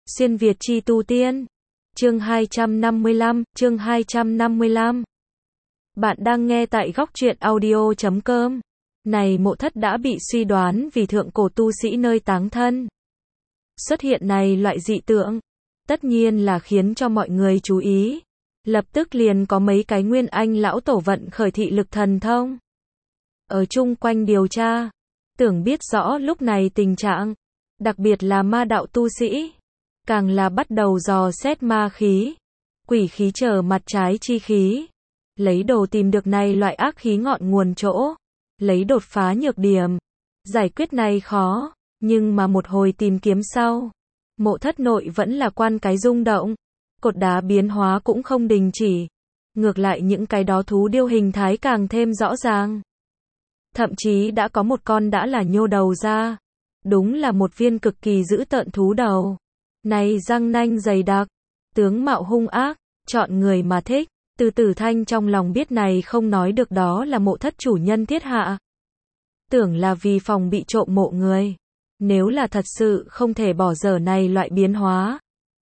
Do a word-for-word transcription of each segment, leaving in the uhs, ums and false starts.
Xuyên Việt chi tu tiên. Chương hai trăm năm mươi lăm, chương hai trăm năm mươi lăm. Bạn đang nghe tại góc truyện audio chấm com. Này Mộ Thất đã bị suy đoán vì thượng cổ tu sĩ nơi táng thân. Xuất hiện này loại dị tượng, tất nhiên là khiến cho mọi người chú ý. Lập tức liền có mấy cái nguyên anh lão tổ vận khởi thị lực thần thông. Ở chung quanh điều tra, tưởng biết rõ lúc này tình trạng, đặc biệt là ma đạo tu sĩ, càng là bắt đầu dò xét ma khí, quỷ khí trở mặt trái chi khí, lấy đồ tìm được này loại ác khí ngọn nguồn chỗ, lấy đột phá nhược điểm. Giải quyết này khó, nhưng mà một hồi tìm kiếm sau, Mộ Thất nội vẫn là quan cái rung động, cột đá biến hóa cũng không đình chỉ, ngược lại những cái đó thú điêu hình thái càng thêm rõ ràng. Thậm chí đã có một con đã là nhô đầu ra, đúng là một viên cực kỳ dữ tợn thú đầu. Này răng nanh dày đặc, tướng mạo hung ác, chọn người mà thích. Từ Tử Thanh trong lòng biết này không nói được đó là Mộ Thất chủ nhân thiết hạ. Tưởng là vì phòng bị trộm mộ người. Nếu là thật sự không thể bỏ dở này loại biến hóa.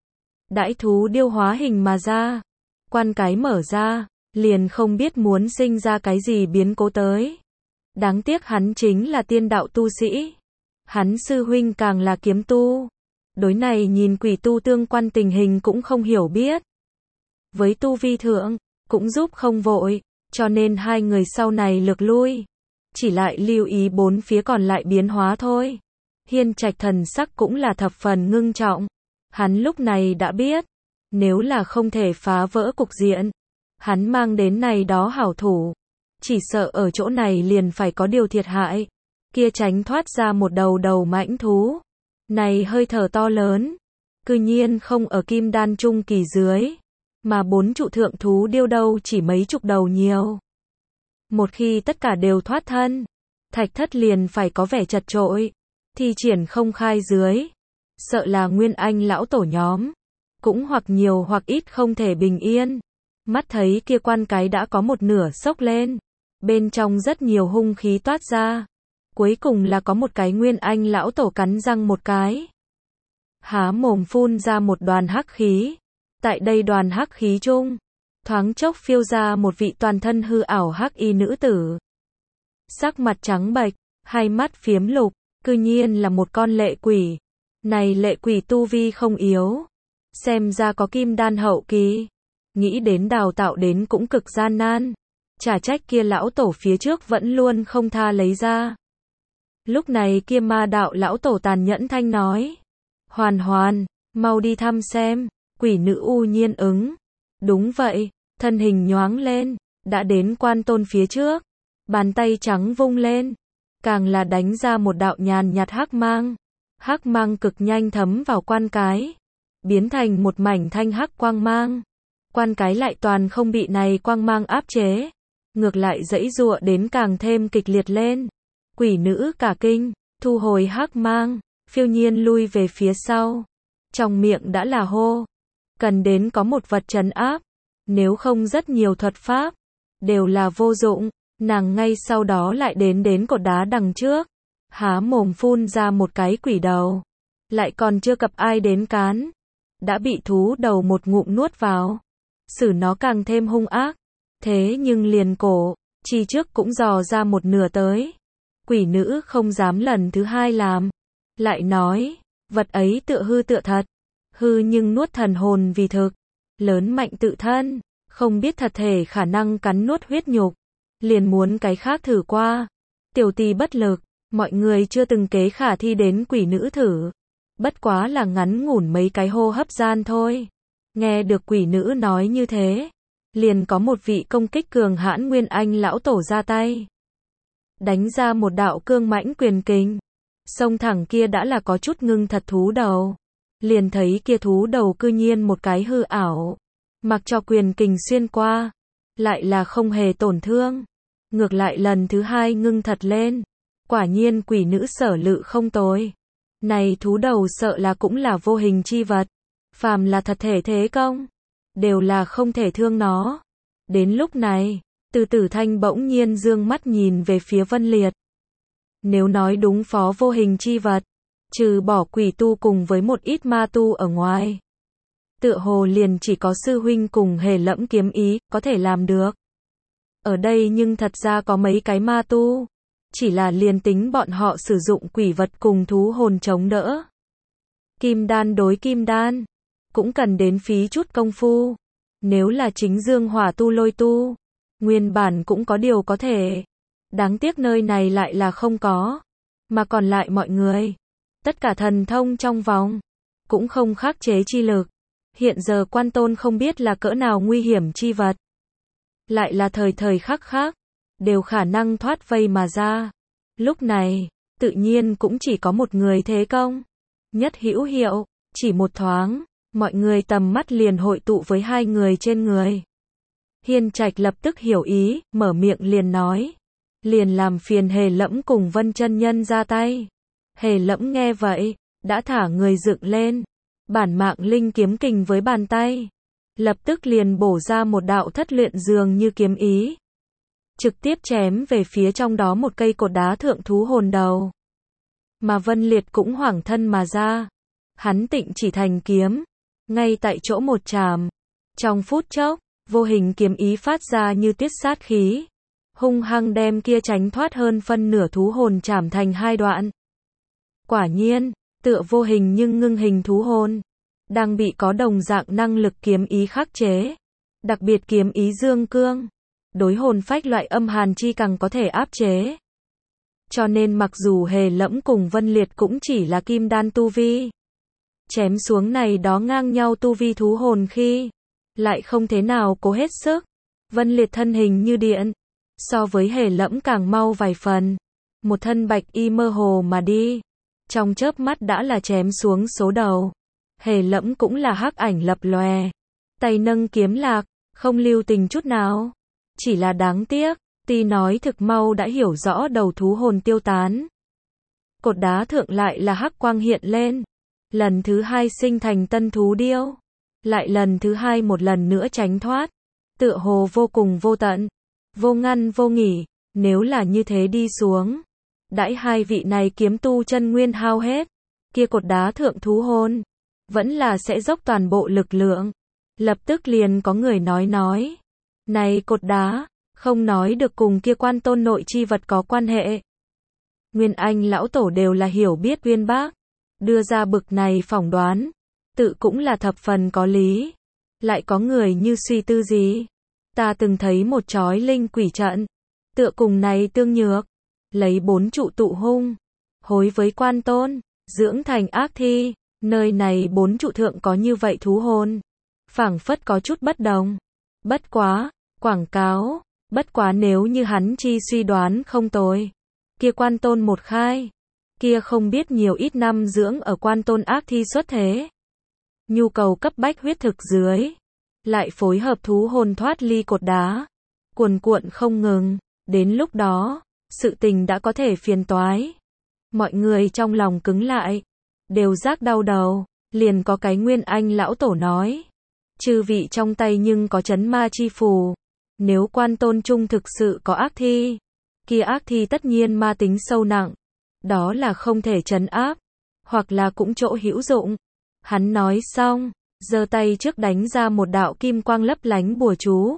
Đãi thú điêu hóa hình mà ra, quan cái mở ra, liền không biết muốn sinh ra cái gì biến cố tới. Đáng tiếc hắn chính là tiên đạo tu sĩ. Hắn sư huynh càng là kiếm tu. Đối này nhìn quỷ tu tương quan tình hình cũng không hiểu biết. Với tu vi thượng, cũng giúp không vội, cho nên hai người sau này lược lui. Chỉ lại lưu ý bốn phía còn lại biến hóa thôi. Hiên Trạch thần sắc cũng là thập phần ngưng trọng. Hắn lúc này đã biết, nếu là không thể phá vỡ cục diện, hắn mang đến này đó hảo thủ, chỉ sợ ở chỗ này liền phải có điều thiệt hại. Kia tránh thoát ra một đầu đầu mãnh thú. Này hơi thở to lớn, cư nhiên không ở kim đan trung kỳ dưới, mà bốn trụ thượng thú điêu đâu chỉ mấy chục đầu nhiều. Một khi tất cả đều thoát thân, Thạch Thất liền phải có vẻ chật chội, thi triển không khai dưới, sợ là nguyên anh lão tổ nhóm, cũng hoặc nhiều hoặc ít không thể bình yên. Mắt thấy kia quan cái đã có một nửa sốc lên, bên trong rất nhiều hung khí toát ra. Cuối cùng là có một cái nguyên anh lão tổ cắn răng một cái, há mồm phun ra một đoàn hắc khí. Tại đây đoàn hắc khí chung, thoáng chốc phiêu ra một vị toàn thân hư ảo hắc y nữ tử. Sắc mặt trắng bệch, hai mắt phiếm lục, cư nhiên là một con lệ quỷ. Này lệ quỷ tu vi không yếu, xem ra có kim đan hậu kỳ, nghĩ đến đào tạo đến cũng cực gian nan, chả trách kia lão tổ phía trước vẫn luôn không tha lấy ra. Lúc này kia ma đạo lão tổ tàn nhẫn thanh nói, Hoàn Hoàn, mau đi thăm xem. Quỷ nữ u nhiên ứng, đúng vậy, thân hình nhoáng lên, đã đến quan tôn phía trước, bàn tay trắng vung lên, càng là đánh ra một đạo nhàn nhạt hắc mang. Hắc mang cực nhanh thấm vào quan cái, biến thành một mảnh thanh hắc quang mang. Quan cái lại toàn không bị này quang mang áp chế, ngược lại giãy giụa đến càng thêm kịch liệt lên. Quỷ nữ cả kinh, thu hồi hắc mang, phiêu nhiên lui về phía sau, trong miệng đã là hô, cần đến có một vật trấn áp, nếu không rất nhiều thuật pháp đều là vô dụng. Nàng ngay sau đó lại đến đến cột đá đằng trước, há mồm phun ra một cái quỷ đầu, lại còn chưa cập ai đến cán, đã bị thú đầu một ngụm nuốt vào. Xử nó càng thêm hung ác, thế nhưng liền cổ chi trước cũng dò ra một nửa tới. Quỷ nữ không dám lần thứ hai làm, lại nói, vật ấy tựa hư tựa thật, hư nhưng nuốt thần hồn vì thực, lớn mạnh tự thân, không biết thật thể khả năng cắn nuốt huyết nhục, liền muốn cái khác thử qua. Tiểu tỳ bất lực, mọi người chưa từng kế khả thi đến quỷ nữ thử, bất quá là ngắn ngủn mấy cái hô hấp gian thôi. Nghe được quỷ nữ nói như thế, liền có một vị công kích cường hãn nguyên anh lão tổ ra tay, đánh ra một đạo cương mãnh quyền kình, xông thẳng kia đã là có chút ngưng thật thú đầu. Liền thấy kia thú đầu cư nhiên một cái hư ảo, mặc cho quyền kình xuyên qua, lại là không hề tổn thương, ngược lại lần thứ hai ngưng thật lên. Quả nhiên quỷ nữ sở lự không tồi, này thú đầu sợ là cũng là vô hình chi vật, phàm là thật thể thế công, đều là không thể thương nó. Đến lúc này, Từ Tử Thanh bỗng nhiên dương mắt nhìn về phía Vân Liệt. Nếu nói đúng phó vô hình chi vật, trừ bỏ quỷ tu cùng với một ít ma tu ở ngoài. Tựa hồ liền chỉ có sư huynh cùng Hề Lẫm kiếm ý, có thể làm được. Ở đây nhưng thật ra có mấy cái ma tu. Chỉ là liền tính bọn họ sử dụng quỷ vật cùng thú hồn chống đỡ. Kim đan đối kim đan. Cũng cần đến phí chút công phu. Nếu là chính dương hỏa tu lôi tu. Nguyên bản cũng có điều có thể. Đáng tiếc nơi này lại là không có. Mà còn lại mọi người. Tất cả thần thông trong vòng. Cũng không khắc chế chi lực. Hiện giờ Quan Tôn không biết là cỡ nào nguy hiểm chi vật. Lại là thời thời khắc khắc. Đều khả năng thoát vây mà ra. Lúc này, tự nhiên cũng chỉ có một người thế công. Nhất hữu hiệu, chỉ một thoáng, mọi người tầm mắt liền hội tụ với hai người trên người. Hiên Trạch lập tức hiểu ý, mở miệng liền nói. Liền làm phiền Hề Lẫm cùng Vân chân nhân ra tay. Hề Lẫm nghe vậy, đã thả người dựng lên. Bản mạng linh kiếm kình với bàn tay. Lập tức liền bổ ra một đạo thất luyện dường như kiếm ý. Trực tiếp chém về phía trong đó một cây cột đá thượng thú hồn đầu. Mà Vân Liệt cũng hoảng thân mà ra. Hắn tịnh chỉ thành kiếm. Ngay tại chỗ một chàm. Trong phút chốc, vô hình kiếm ý phát ra như tiết sát khí. Hung hăng đem kia tránh thoát hơn phân nửa thú hồn chảm thành hai đoạn. Quả nhiên, tựa vô hình nhưng ngưng hình thú hồn. Đang bị có đồng dạng năng lực kiếm ý khắc chế. Đặc biệt kiếm ý dương cương. Đối hồn phách loại âm hàn chi càng có thể áp chế. Cho nên mặc dù Hề Lẫm cùng Vân Liệt cũng chỉ là kim đan tu vi. Chém xuống này đó ngang nhau tu vi thú hồn khi. Lại không thế nào cố hết sức. Vân Liệt thân hình như điện. So với Hề Lẫm càng mau vài phần. Một thân bạch y mơ hồ mà đi. Trong chớp mắt đã là chém xuống số đầu. Hề Lẫm cũng là hắc ảnh lập lòe. Tay nâng kiếm lạc. Không lưu tình chút nào. Chỉ là đáng tiếc, Ti nói thực mau đã hiểu rõ đầu thú hồn tiêu tán. Cột đá thượng lại là hắc quang hiện lên. Lần thứ hai sinh thành tân thú điêu. Lại lần thứ hai một lần nữa tránh thoát. Tựa hồ vô cùng vô tận. Vô ngăn vô nghỉ. Nếu là như thế đi xuống. Đãi hai vị này kiếm tu chân nguyên hao hết. Kia cột đá thượng thú hồn. Vẫn là sẽ dốc toàn bộ lực lượng. Lập tức liền có người nói nói. Này cột đá, không nói được cùng kia Quan Tôn nội chi vật có quan hệ. Nguyên Anh lão tổ đều là hiểu biết uyên bác. Đưa ra bực này phỏng đoán. Tự cũng là thập phần có lý. Lại có người như suy tư gì. Ta từng thấy một chói linh quỷ trận. Tựa cùng này tương nhược. Lấy bốn trụ tụ hung. Hối với Quan Tôn. Dưỡng thành ác thi. Nơi này bốn trụ thượng có như vậy thú hồn. Phảng phất có chút bất đồng. Bất quá. Quảng cáo, bất quá nếu như hắn chi suy đoán không tồi. Kia Quan Tôn một khai. Kia không biết nhiều ít năm dưỡng ở Quan Tôn ác thi xuất thế. Nhu cầu cấp bách huyết thực dưới. Lại phối hợp thú hồn thoát ly cột đá. Cuồn cuộn không ngừng. Đến lúc đó, sự tình đã có thể phiền toái. Mọi người trong lòng cứng lại. Đều giác đau đầu. Liền có cái Nguyên Anh lão tổ nói. Chư vị trong tay nhưng có chấn ma chi phù. Nếu Quan Tôn trung thực sự có ác thi. Kia ác thi tất nhiên ma tính sâu nặng. Đó là không thể trấn áp. Hoặc là cũng chỗ hữu dụng. Hắn nói xong. Giơ tay trước đánh ra một đạo kim quang lấp lánh bùa chú.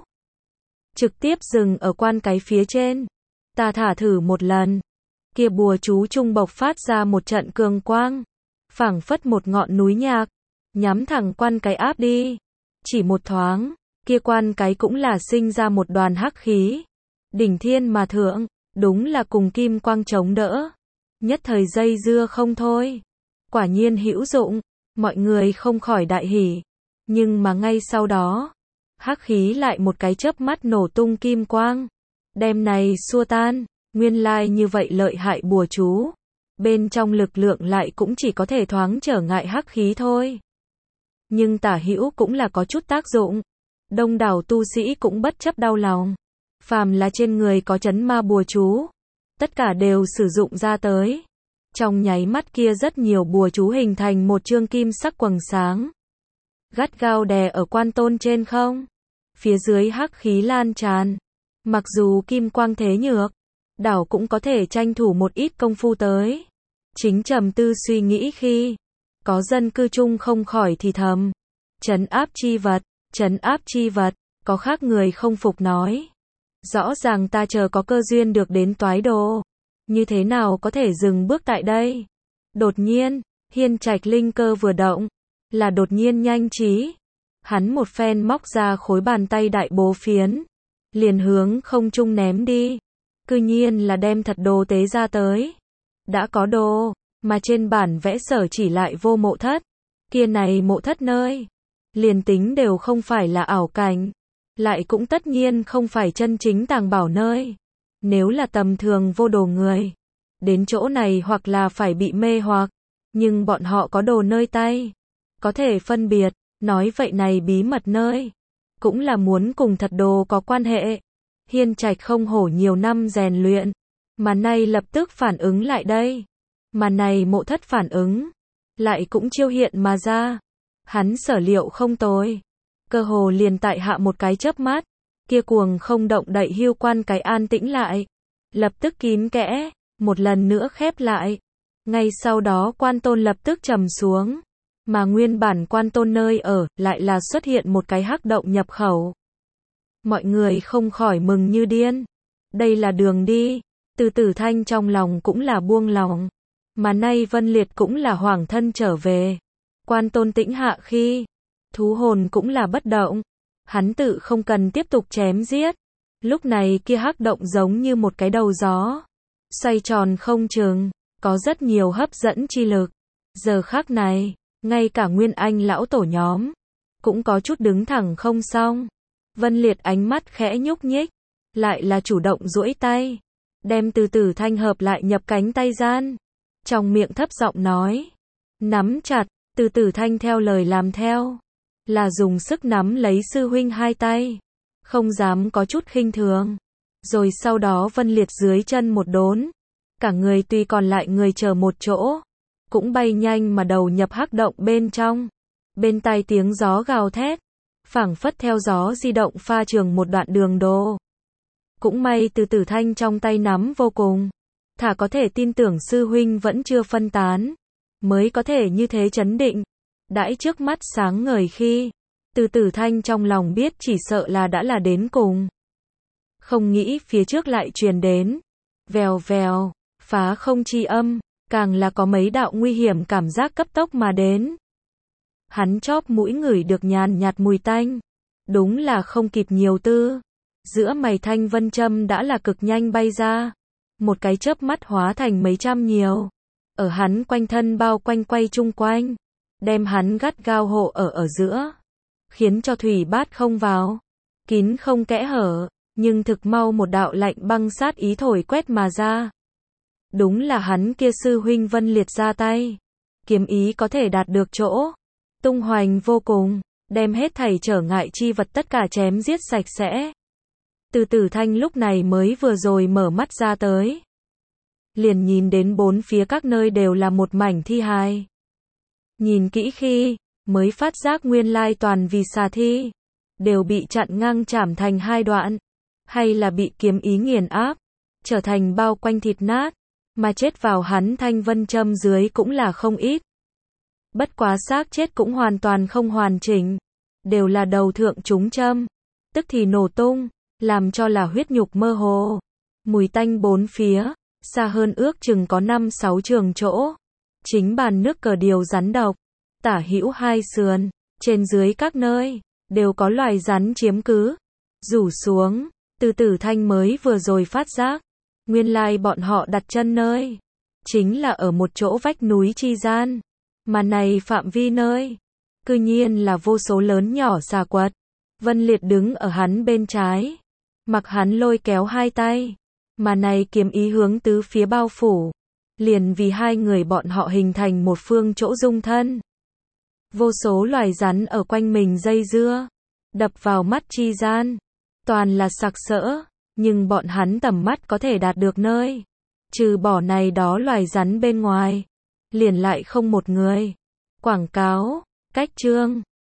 Trực tiếp dừng ở quan cái phía trên. Ta thả thử một lần. Kia bùa chú trung bộc phát ra một trận cường quang. Phảng phất một ngọn núi nhạc. Nhắm thẳng quan cái áp đi. Chỉ một thoáng. Kia quan cái cũng là sinh ra một đoàn hắc khí. Đỉnh thiên mà thượng. Đúng là cùng kim quang chống đỡ. Nhất thời dây dưa không thôi. Quả nhiên hữu dụng. Mọi người không khỏi đại hỉ. Nhưng mà ngay sau đó. Hắc khí lại một cái chớp mắt nổ tung kim quang. Đem này xua tan. Nguyên lai như vậy lợi hại bùa chú. Bên trong lực lượng lại cũng chỉ có thể thoáng trở ngại hắc khí thôi. Nhưng tả hữu cũng là có chút tác dụng. Đông đảo tu sĩ cũng bất chấp đau lòng. Phàm là trên người có chấn ma bùa chú. Tất cả đều sử dụng ra tới. Trong nháy mắt kia rất nhiều bùa chú hình thành một chương kim sắc quầng sáng. Gắt gao đè ở Quan Tôn trên không. Phía dưới hắc khí lan tràn. Mặc dù kim quang thế nhược. Đảo cũng có thể tranh thủ một ít công phu tới. Chính trầm tư suy nghĩ khi có dân cư chung không khỏi thì thầm. Trấn áp chi vật, trấn áp chi vật, có khác người không phục nói. Rõ ràng ta chờ có cơ duyên được đến Toái Đồ. Như thế nào có thể dừng bước tại đây? Đột nhiên, Hiên Trạch linh cơ vừa động, là đột nhiên nhanh trí. Hắn một phen móc ra khối bàn tay đại bố phiến, liền hướng không trung ném đi. Cư nhiên là đem thật đồ tế ra tới. Đã có đồ, mà trên bản vẽ sở chỉ lại vô mộ thất. Kia này mộ thất nơi, liền tính đều không phải là ảo cảnh, lại cũng tất nhiên không phải chân chính tàng bảo nơi. Nếu là tầm thường vô đồ người, đến chỗ này hoặc là phải bị mê hoặc, nhưng bọn họ có đồ nơi tay, có thể phân biệt, nói vậy này bí mật nơi, cũng là muốn cùng thật đồ có quan hệ. Hiên Trạch không hổ nhiều năm rèn luyện, mà nay lập tức phản ứng lại đây, mà này mộ thất phản ứng, lại cũng chiêu hiện mà ra. Hắn sở liệu không tồi, cơ hồ liền tại hạ một cái chớp mắt, kia cuồng không động đậy hưu quan cái an tĩnh lại, lập tức kín kẽ, một lần nữa khép lại. Ngay sau đó quan tôn lập tức trầm xuống, mà nguyên bản quan tôn nơi ở, lại là xuất hiện một cái hắc động nhập khẩu. Mọi người không khỏi mừng như điên. Đây là đường đi. Từ Tử Thanh trong lòng cũng là buông lòng. Mà nay Vân Liệt cũng là hoàng thân trở về. Quan tôn tĩnh hạ khi, thú hồn cũng là bất động. Hắn tự không cần tiếp tục chém giết. Lúc này kia hắc động giống như một cái đầu gió, xoay tròn không chừng, có rất nhiều hấp dẫn chi lực. Giờ khắc này, ngay cả Nguyên Anh lão tổ nhóm, cũng có chút đứng thẳng không xong. Vân Liệt ánh mắt khẽ nhúc nhích, lại là chủ động duỗi tay, đem Từ Tử Thanh hợp lại nhập cánh tay gian. Trong miệng thấp giọng nói, nắm chặt. Từ Tử Thanh theo lời làm theo, là dùng sức nắm lấy sư huynh hai tay, không dám có chút khinh thường. Rồi sau đó Vân Liệt dưới chân một đốn, cả người tuy còn lại người chờ một chỗ, cũng bay nhanh mà đầu nhập hắc động bên trong. Bên tai tiếng gió gào thét, phảng phất theo gió di động pha trường một đoạn đường đồ. Cũng may Từ Tử Thanh trong tay nắm vô cùng, thả có thể tin tưởng sư huynh vẫn chưa phân tán, mới có thể như thế chấn định. Đãi trước mắt sáng ngời khi, Từ Tử Thanh trong lòng biết chỉ sợ là đã là đến cùng. Không nghĩ phía trước lại truyền đến, vèo vèo, phá không chi âm, càng là có mấy đạo nguy hiểm cảm giác cấp tốc mà đến. Hắn chóp mũi ngửi được nhàn nhạt mùi tanh, đúng là không kịp nhiều tư. Giữa mày thanh vân châm đã là cực nhanh bay ra, một cái chớp mắt hóa thành mấy trăm nhiều, ở hắn quanh thân bao quanh quay chung quanh, đem hắn gắt gao hộ ở ở giữa, khiến cho thủy bát không vào, kín không kẽ hở, nhưng thực mau một đạo lạnh băng sát ý thổi quét mà ra. Đúng là hắn kia sư huynh Vân Liệt ra tay, kiếm ý có thể đạt được chỗ, tung hoành vô cùng, đem hết thảy trở ngại chi vật tất cả chém giết sạch sẽ. Từ Tử Thanh lúc này mới vừa rồi mở mắt ra tới, liền nhìn đến bốn phía các nơi đều là một mảnh thi hài. Nhìn kỹ khi, mới phát giác nguyên lai toàn vì xà thi, đều bị chặn ngang chảm thành hai đoạn, hay là bị kiếm ý nghiền áp, trở thành bao quanh thịt nát, mà chết vào hắn thanh vân châm dưới cũng là không ít. Bất quá xác chết cũng hoàn toàn không hoàn chỉnh, đều là đầu thượng trúng châm, tức thì nổ tung, làm cho là huyết nhục mơ hồ, mùi tanh bốn phía, xa hơn ước chừng có năm sáu trường chỗ. Chính bàn nước cờ điều rắn độc, tả hữu hai sườn, trên dưới các nơi, đều có loài rắn chiếm cứ. Rủ xuống, Từ Tử Thanh mới vừa rồi phát giác, nguyên lai bọn họ đặt chân nơi, chính là ở một chỗ vách núi chi gian, mà này phạm vi nơi, cư nhiên là vô số lớn nhỏ xà quật. Vân Liệt đứng ở hắn bên trái, mặc hắn lôi kéo hai tay, mà này kiếm ý hướng tứ phía bao phủ, liền vì hai người bọn họ hình thành một phương chỗ dung thân. Vô số loài rắn ở quanh mình dây dưa, đập vào mắt chi gian, toàn là sặc sỡ, nhưng bọn hắn tầm mắt có thể đạt được nơi, trừ bỏ này đó loài rắn bên ngoài, liền lại không một người. Quảng cáo, cách chương